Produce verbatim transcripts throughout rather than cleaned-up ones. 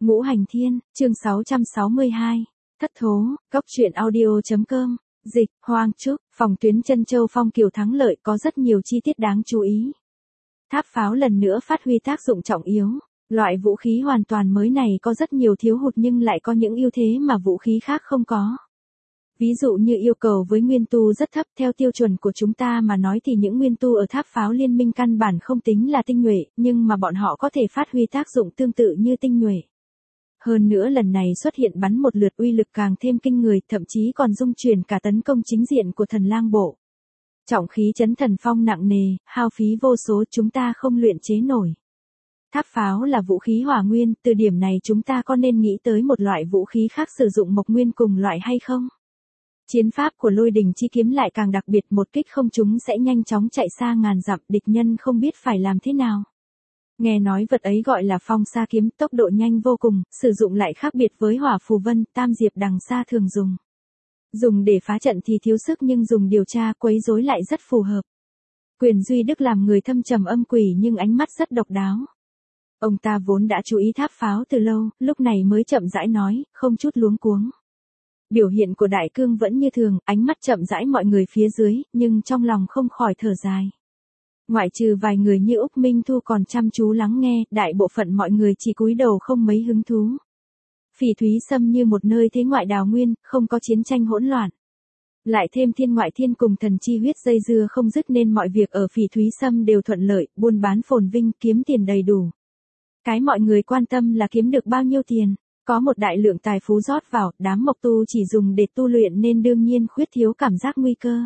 Ngũ Hành Thiên, chương sáu trăm sáu mươi hai. Thất thố, góc truyện audio.com, dịch, Hoang Trúc, phòng tuyến Chân Châu Phong Kiều thắng lợi có rất nhiều chi tiết đáng chú ý. Tháp pháo lần nữa phát huy tác dụng trọng yếu. Loại vũ khí hoàn toàn mới này có rất nhiều thiếu hụt nhưng lại có những ưu thế mà vũ khí khác không có. Ví dụ như yêu cầu với nguyên tu rất thấp, theo tiêu chuẩn của chúng ta mà nói thì những nguyên tu ở tháp pháo liên minh căn bản không tính là tinh nhuệ, nhưng mà bọn họ có thể phát huy tác dụng tương tự như tinh nhuệ. Hơn nữa lần này xuất hiện bắn một lượt uy lực càng thêm kinh người, thậm chí còn dung chuyển cả tấn công chính diện của Thần Lang Bộ. Trọng khí chấn thần phong nặng nề, hao phí vô số, chúng ta không luyện chế nổi. Tháp pháo là vũ khí hỏa nguyên, từ điểm này chúng ta có nên nghĩ tới một loại vũ khí khác sử dụng mộc nguyên cùng loại hay không? Chiến pháp của Lôi Đình Chi Kiếm lại càng đặc biệt, một kích không trúng sẽ nhanh chóng chạy xa ngàn dặm, địch nhân không biết phải làm thế nào. Nghe nói vật ấy gọi là Phong Sa Kiếm, tốc độ nhanh vô cùng, sử dụng lại khác biệt với Hỏa Phù Vân, Tam Diệp Đằng Sa thường dùng. Dùng để phá trận thì thiếu sức nhưng dùng điều tra quấy rối lại rất phù hợp. Quyền Duy Đức làm người thâm trầm âm quỷ nhưng ánh mắt rất độc đáo. Ông ta vốn đã chú ý tháp pháo từ lâu, lúc này mới chậm rãi nói, không chút luống cuống. Biểu hiện của Đại Cương vẫn như thường, ánh mắt chậm rãi mọi người phía dưới, nhưng trong lòng không khỏi thở dài. Ngoại trừ vài người như Úc Minh Thu còn chăm chú lắng nghe, đại bộ phận mọi người chỉ cúi đầu không mấy hứng thú. Phỉ Thúy Sâm như một nơi thế ngoại đào nguyên, không có chiến tranh hỗn loạn. Lại thêm thiên ngoại thiên cùng thần chi huyết dây dưa không dứt nên mọi việc ở Phỉ Thúy Sâm đều thuận lợi, buôn bán phồn vinh, kiếm tiền đầy đủ. Cái mọi người quan tâm là kiếm được bao nhiêu tiền. Có một đại lượng tài phú rót vào, đám mộc tu chỉ dùng để tu luyện nên đương nhiên khuyết thiếu cảm giác nguy cơ.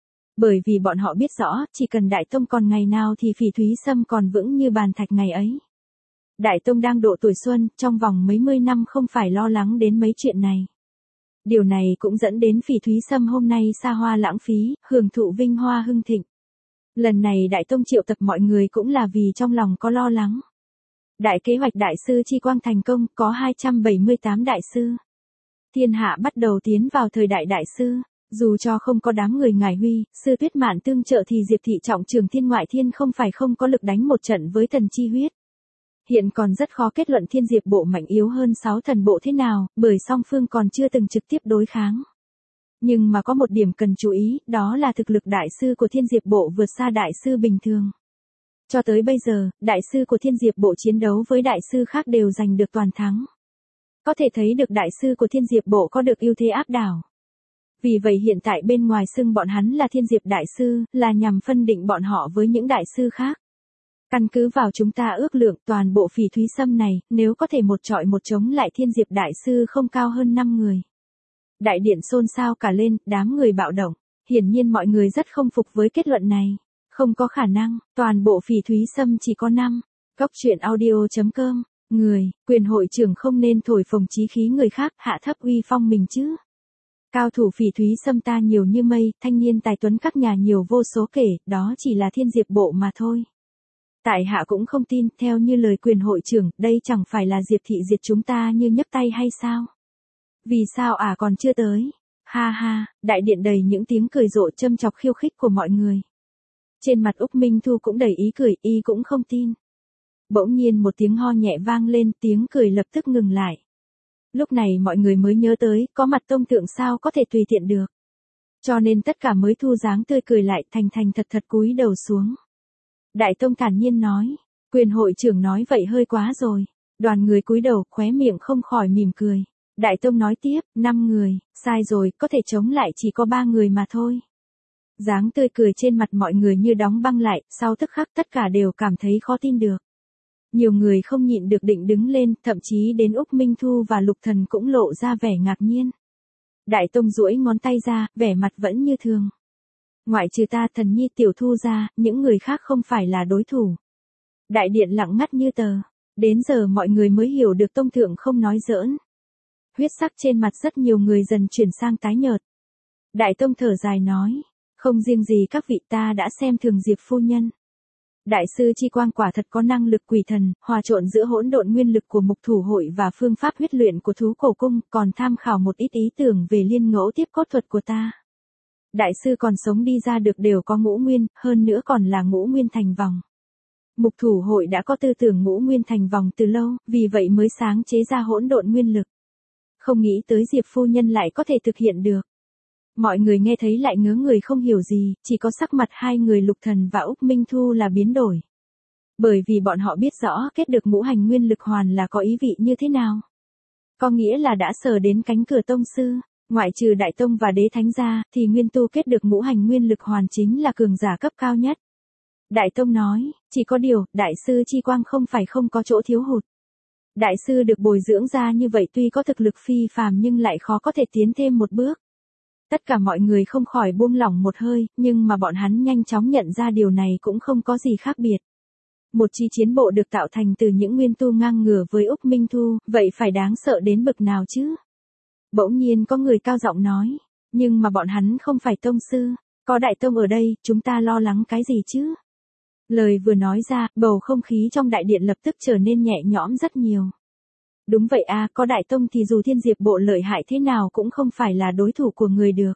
Bởi vì bọn họ biết rõ, chỉ cần Đại Tông còn ngày nào thì Phỉ Thúy Sâm còn vững như bàn thạch ngày ấy. Đại Tông đang độ tuổi xuân, trong vòng mấy mươi năm không phải lo lắng đến mấy chuyện này. Điều này cũng dẫn đến Phỉ Thúy Sâm hôm nay xa hoa lãng phí, hưởng thụ vinh hoa hưng thịnh. Lần này Đại Tông triệu tập mọi người cũng là vì trong lòng có lo lắng. Đại kế hoạch đại sư Chi Quang thành công, có hai trăm bảy mươi tám đại sư. Thiên hạ bắt đầu tiến vào thời đại đại sư, dù cho không có đám người Ngải Huy, Sư Tuyết Mạn tương trợ thì Diệp Thị trọng trường Thiên Ngoại Thiên không phải không có lực đánh một trận với thần chi huyết. Hiện còn rất khó kết luận Thiên Diệp Bộ mạnh yếu hơn sáu thần bộ thế nào, bởi song phương còn chưa từng trực tiếp đối kháng. Nhưng mà có một điểm cần chú ý, đó là thực lực đại sư của Thiên Diệp Bộ vượt xa đại sư bình thường. Cho tới bây giờ, đại sư của Thiên Diệp Bộ chiến đấu với đại sư khác đều giành được toàn thắng. Có thể thấy được đại sư của Thiên Diệp Bộ có được ưu thế áp đảo. Vì vậy hiện tại bên ngoài xưng bọn hắn là Thiên Diệp đại sư, là nhằm phân định bọn họ với những đại sư khác. Căn cứ vào chúng ta ước lượng toàn bộ Phỉ Thúy Sâm này, nếu có thể một trọi một chống lại Thiên Diệp đại sư không cao hơn năm người. Đại điện xôn xao cả lên, đám người bạo động. Hiển nhiên mọi người rất không phục với kết luận này. Không có khả năng, toàn bộ Phỉ Thúy Sâm chỉ có năm. Góc truyện audio.com, người, quyền hội trưởng không nên thổi phồng chí khí người khác, hạ thấp uy phong mình chứ. Cao thủ Phỉ Thúy Sâm ta nhiều như mây, thanh niên tài tuấn các nhà nhiều vô số kể, đó chỉ là Thiên Diệp Bộ mà thôi. Tại hạ cũng không tin, theo như lời quyền hội trưởng, đây chẳng phải là Diệp Thị diệt chúng ta như nhấc tay hay sao? Vì sao à còn chưa tới? Ha ha, đại điện đầy những tiếng cười rộ châm chọc khiêu khích của mọi người. Trên mặt Úc Minh Thu cũng đầy ý cười, y cũng không tin. Bỗng nhiên một tiếng ho nhẹ vang lên, tiếng cười lập tức ngừng lại. Lúc này mọi người mới nhớ tới, có mặt tông thượng sao có thể tùy tiện được. Cho nên tất cả mới thu dáng tươi cười lại, thành thành thật thật cúi đầu xuống. Đại Tông thản nhiên nói, quyền hội trưởng nói vậy hơi quá rồi. Đoàn người cúi đầu, khóe miệng không khỏi mỉm cười. Đại Tông nói tiếp, năm người, sai rồi, có thể chống lại chỉ có ba người mà thôi. Dáng tươi cười trên mặt mọi người như đóng băng lại, sau tức khắc tất cả đều cảm thấy khó tin được. Nhiều người không nhịn được định đứng lên, thậm chí đến Úc Minh Thu và Lục Thần cũng lộ ra vẻ ngạc nhiên. Đại Tông duỗi ngón tay ra, vẻ mặt vẫn như thường. Ngoại trừ ta Thần Nhi tiểu thu ra, những người khác không phải là đối thủ. Đại điện lặng ngắt như tờ. Đến giờ mọi người mới hiểu được Tông thượng không nói giỡn. Huyết sắc trên mặt rất nhiều người dần chuyển sang tái nhợt. Đại Tông thở dài nói. Không riêng gì các vị, ta đã xem thường Diệp phu nhân. Đại sư Chi Quang quả thật có năng lực quỷ thần, hòa trộn giữa hỗn độn nguyên lực của mục thủ hội và phương pháp huyết luyện của thú cổ cung, còn tham khảo một ít ý tưởng về liên ngẫu tiếp cốt thuật của ta. Đại sư còn sống đi ra được đều có ngũ nguyên, hơn nữa còn là ngũ nguyên thành vòng. Mục thủ hội đã có tư tưởng ngũ nguyên thành vòng từ lâu, vì vậy mới sáng chế ra hỗn độn nguyên lực. Không nghĩ tới Diệp phu nhân lại có thể thực hiện được. Mọi người nghe thấy lại ngớ người không hiểu gì, chỉ có sắc mặt hai người Lục Thần và Úc Minh Thu là biến đổi. Bởi vì bọn họ biết rõ kết được ngũ hành nguyên lực hoàn là có ý vị như thế nào. Có nghĩa là đã sờ đến cánh cửa tông sư, ngoại trừ đại tông và đế thánh ra, thì nguyên tu kết được ngũ hành nguyên lực hoàn chính là cường giả cấp cao nhất. Đại tông nói, chỉ có điều, đại sư chi quang không phải không có chỗ thiếu hụt. Đại sư được bồi dưỡng ra như vậy tuy có thực lực phi phàm nhưng lại khó có thể tiến thêm một bước. Tất cả mọi người không khỏi buông lỏng một hơi, nhưng mà bọn hắn nhanh chóng nhận ra điều này cũng không có gì khác biệt. Một chi chiến bộ được tạo thành từ những nguyên tu ngang ngửa với Úc Minh Thu, vậy phải đáng sợ đến bực nào chứ? Bỗng nhiên có người cao giọng nói, nhưng mà bọn hắn không phải tông sư, có đại tông ở đây, chúng ta lo lắng cái gì chứ? Lời vừa nói ra, bầu không khí trong đại điện lập tức trở nên nhẹ nhõm rất nhiều. Đúng vậy à, có đại tông thì dù Thiên Diệp bộ lợi hại thế nào cũng không phải là đối thủ của người được.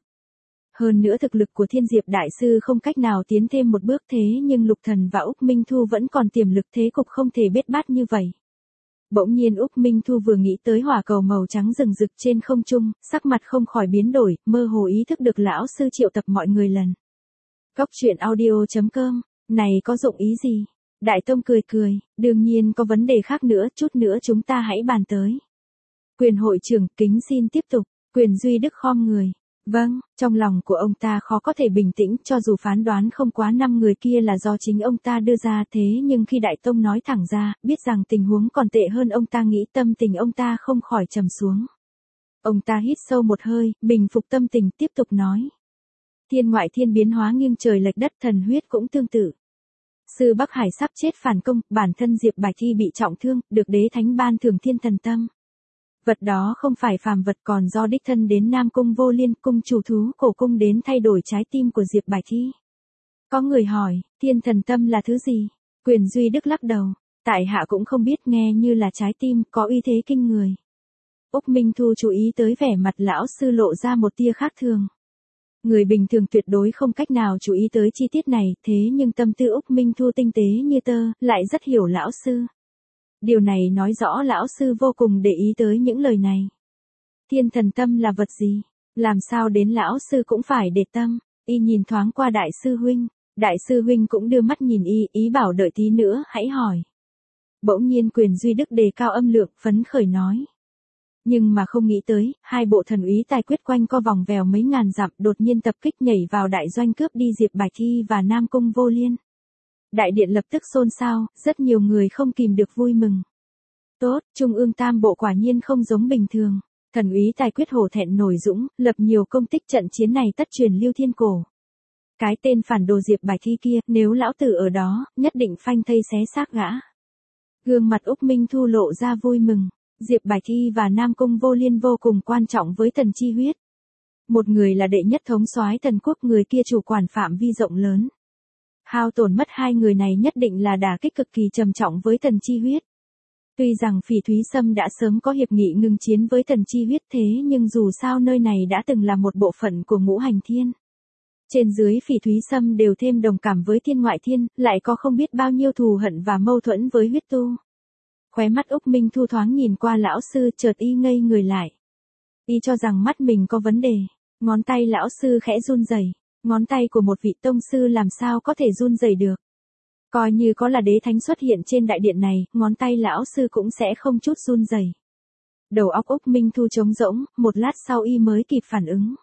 Hơn nữa thực lực của Thiên Diệp đại sư không cách nào tiến thêm một bước thế nhưng Lục Thần và Úc Minh Thu vẫn còn tiềm lực thế cục không thể bết bát như vậy. Bỗng nhiên Úc Minh Thu vừa nghĩ tới hỏa cầu màu trắng rừng rực trên không trung, sắc mặt không khỏi biến đổi, mơ hồ ý thức được lão sư triệu tập mọi người lần. Cốc truyện audio chấm com, này có dụng ý gì? Đại tông cười cười, đương nhiên có vấn đề khác nữa, chút nữa chúng ta hãy bàn tới. Quyền hội trưởng kính xin tiếp tục, Quyền Duy Đức khom người. Vâng, trong lòng của ông ta khó có thể bình tĩnh cho dù phán đoán không quá năm người kia là do chính ông ta đưa ra thế nhưng khi Đại Tông nói thẳng ra, biết rằng tình huống còn tệ hơn ông ta nghĩ tâm tình ông ta không khỏi trầm xuống. Ông ta hít sâu một hơi, bình phục tâm tình tiếp tục nói. Thiên ngoại thiên biến hóa nghiêng trời lệch đất thần huyết cũng tương tự. Sư Bắc Hải sắp chết phản công, bản thân Diệp Bạch Thi bị trọng thương, được đế thánh ban thưởng thiên thần tâm. Vật đó không phải phàm vật còn do đích thân đến Nam Cung Vô Liên cung chủ thú cổ cung đến thay đổi trái tim của Diệp Bạch Thi. Có người hỏi, thiên thần tâm là thứ gì? Quyền Duy Đức lắc đầu, tại hạ cũng không biết nghe như là trái tim có uy thế kinh người. Úc Minh Thu chú ý tới vẻ mặt lão sư lộ ra một tia khác thường. Người bình thường tuyệt đối không cách nào chú ý tới chi tiết này thế nhưng tâm tư Úc Minh Thu tinh tế như tơ, lại rất hiểu lão sư. Điều này nói rõ lão sư vô cùng để ý tới những lời này. Thiên thần tâm là vật gì? Làm sao đến lão sư cũng phải để tâm? Y nhìn thoáng qua đại sư huynh. Đại sư huynh cũng đưa mắt nhìn y, ý bảo đợi tí nữa hãy hỏi. Bỗng nhiên Quyền Duy Đức đề cao âm lượng, phấn khởi nói. Nhưng mà không nghĩ tới, hai bộ thần úy tài quyết quanh co vòng vèo mấy ngàn dặm đột nhiên tập kích nhảy vào đại doanh cướp đi Diệp Bạch Thi và Nam Cung Vô Liên. Đại điện lập tức xôn xao, rất nhiều người không kìm được vui mừng. Tốt, Trung ương Tam bộ quả nhiên không giống bình thường. Thần úy tài quyết hổ thẹn nổi dũng, lập nhiều công tích trận chiến này tất truyền lưu thiên cổ. Cái tên phản đồ Diệp Bạch Thi kia, nếu lão tử ở đó, nhất định phanh thây xé xác gã. Gương mặt Úc Minh Thu lộ ra vui mừng. Diệp Bạch Thi và Nam Cung Vô Liên vô cùng quan trọng với Tần Chi Huyết. Một người là đệ nhất thống soái Tần quốc, người kia chủ quản phạm vi rộng lớn. Hao tổn mất hai người này nhất định là đả kích cực kỳ trầm trọng với Tần Chi Huyết. Tuy rằng Phỉ Thúy Sâm đã sớm có hiệp nghị ngừng chiến với Tần Chi Huyết thế nhưng dù sao nơi này đã từng là một bộ phận của ngũ hành thiên. Trên dưới Phỉ Thúy Sâm đều thêm đồng cảm với thiên ngoại thiên, lại có không biết bao nhiêu thù hận và mâu thuẫn với huyết tu. Khóe mắt Úc Minh Thu thoáng nhìn qua lão sư chợt y ngây người lại. Y cho rằng mắt mình có vấn đề, ngón tay lão sư khẽ run rẩy, ngón tay của một vị tông sư làm sao có thể run rẩy được. Coi như có là đế thánh xuất hiện trên đại điện này, ngón tay lão sư cũng sẽ không chút run rẩy. Đầu óc Úc Minh Thu trống rỗng, một lát sau y mới kịp phản ứng.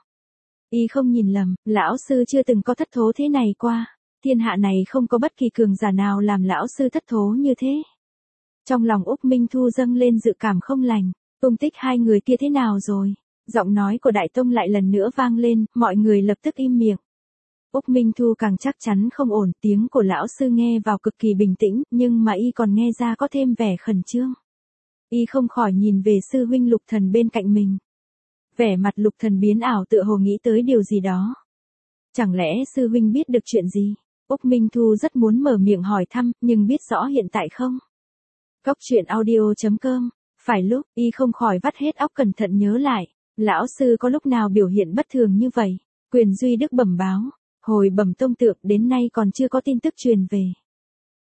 Y không nhìn lầm, lão sư chưa từng có thất thố thế này qua, thiên hạ này không có bất kỳ cường giả nào làm lão sư thất thố như thế. Trong lòng Úc Minh Thu dâng lên dự cảm không lành, tung tích hai người kia thế nào rồi? Giọng nói của Đại Tông lại lần nữa vang lên, mọi người lập tức im miệng. Úc Minh Thu càng chắc chắn không ổn, tiếng của lão sư nghe vào cực kỳ bình tĩnh, nhưng mà y còn nghe ra có thêm vẻ khẩn trương. Y không khỏi nhìn về sư huynh Lục Thần bên cạnh mình. Vẻ mặt Lục Thần biến ảo tựa hồ nghĩ tới điều gì đó. Chẳng lẽ sư huynh biết được chuyện gì? Úc Minh Thu rất muốn mở miệng hỏi thăm, nhưng biết rõ hiện tại không. Cốc truyện audio chấm com, phải lúc, y không khỏi vắt hết óc cẩn thận nhớ lại, lão sư có lúc nào biểu hiện bất thường như vậy? Quyền Duy Đức bẩm báo, hồi bẩm tông tượng đến nay còn chưa có tin tức truyền về.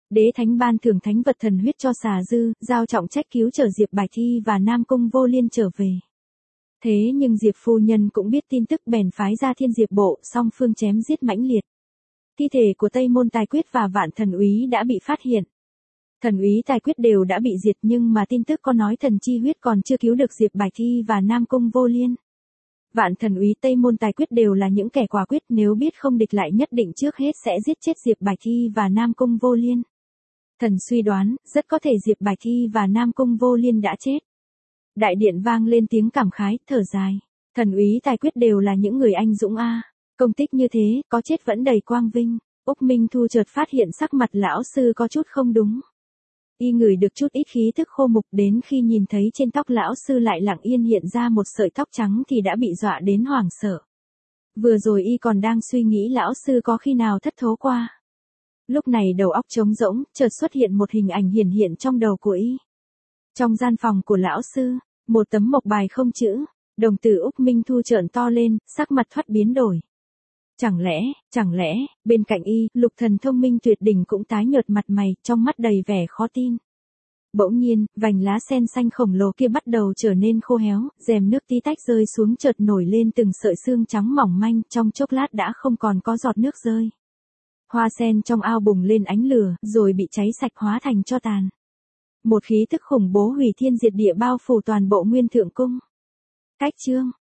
Đế thánh ban thưởng thánh vật thần huyết cho xà dư, giao trọng trách cứu trở Diệp Bạch Thi và Nam Cung Vô Liên trở về. Thế nhưng Diệp phu nhân cũng biết tin tức bèn phái ra Thiên Diệp bộ, song phương chém giết mãnh liệt. Thi thể của Tây Môn Tài Quyết và Vạn Thần Úy đã bị phát hiện. Thần Úy Tài Quyết đều đã bị diệt nhưng mà tin tức có nói thần chi huyết còn chưa cứu được Diệp Bạch Thi và Nam Cung Vô Liên. Vạn Thần Úy Tây Môn Tài Quyết đều là những kẻ quả quyết, nếu biết không địch lại nhất định trước hết sẽ giết chết Diệp Bạch Thi và Nam Cung Vô Liên. Thần suy đoán, rất có thể Diệp Bạch Thi và Nam Cung Vô Liên đã chết. Đại điện vang lên tiếng cảm khái, thở dài. Thần Úy Tài Quyết đều là những người anh dũng a, công tích như thế, có chết vẫn đầy quang vinh. Úc Minh Thu chợt phát hiện sắc mặt lão sư có chút không đúng. Y ngửi được chút ít khí thức khô mục, đến khi nhìn thấy trên tóc lão sư lại lặng yên hiện ra một sợi tóc trắng thì đã bị dọa đến hoảng sợ. Vừa rồi y còn đang suy nghĩ lão sư có khi nào thất thố qua. Lúc này đầu óc trống rỗng, chợt xuất hiện một hình ảnh hiển hiện trong đầu của y. Trong gian phòng của lão sư, một tấm mộc bài không chữ, đồng tử Úc Minh Thu trợn to lên, sắc mặt thoát biến đổi. Chẳng lẽ, chẳng lẽ, bên cạnh y, Lục Thần thông minh tuyệt đỉnh cũng tái nhợt mặt mày, trong mắt đầy vẻ khó tin. Bỗng nhiên, vành lá sen xanh khổng lồ kia bắt đầu trở nên khô héo, rèm nước tí tách rơi xuống chợt nổi lên từng sợi xương trắng mỏng manh, trong chốc lát đã không còn có giọt nước rơi. Hoa sen trong ao bùng lên ánh lửa, rồi bị cháy sạch hóa thành tro tàn. Một khí tức khủng bố hủy thiên diệt địa bao phủ toàn bộ Nguyên Thượng Cung. Cách chương